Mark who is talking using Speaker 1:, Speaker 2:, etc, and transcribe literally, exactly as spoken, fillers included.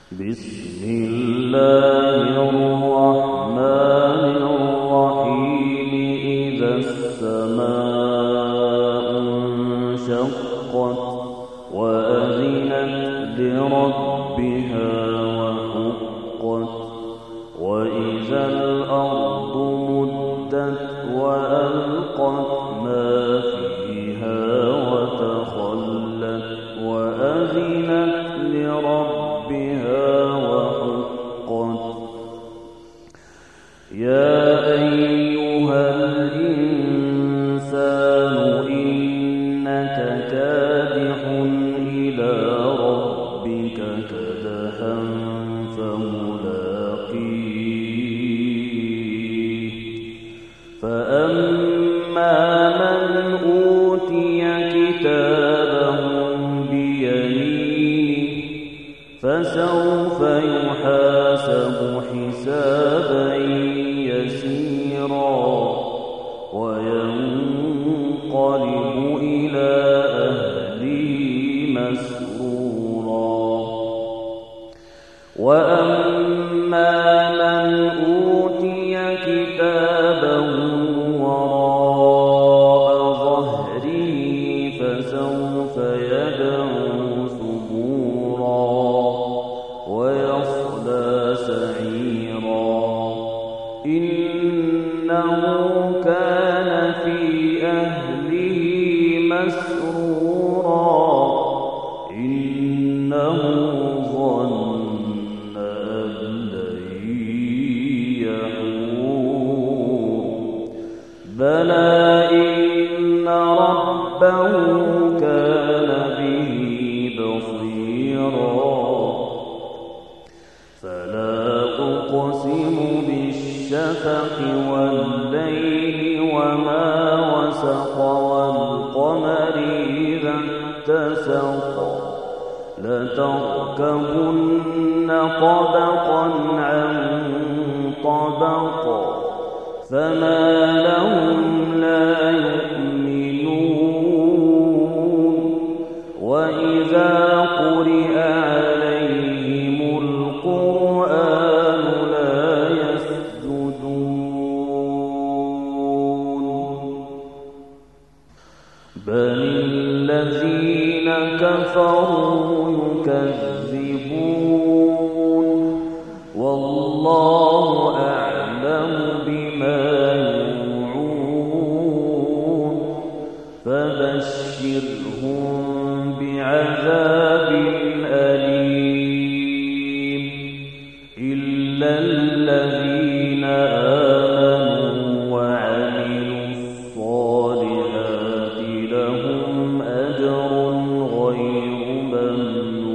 Speaker 1: بسم الله الرحمن الرحيم إذا السماء انشقت وأذنت لربها وحقت وإذا الأرض مدت وألقت ما فيها وتخلت وأذنت لربها وحقت يا أيها الإنسان إنك كادح إلى ربك كدحا فملاقيه فأما من أوتي كتابه بيمينه فسوف يحاسب حسابا يسيرا وينقلب إلى أهله مسرورا وأما من أوتي كتابه وراء ظهره فسوف يدعو ثبورا ويصلى سعيرا إنه كان في أهله مسرورا إنه ظن أن لن يحور بلى إن ربه كان به بصيرا فلا أقسم بالشفق والليل وما وسق والقمر إذا اتسق لتركبن طبقا عن طبق فما لهم لا يؤمنون وإذا قرئ عليهم القرآن لا يسجدون بل الذين كفروا يكذبون والله أعلم بما يوعون فبشرهم بعذاب أليم إلا الذين آمنوا وعملوا الصالحات لهم أجر غير ممنون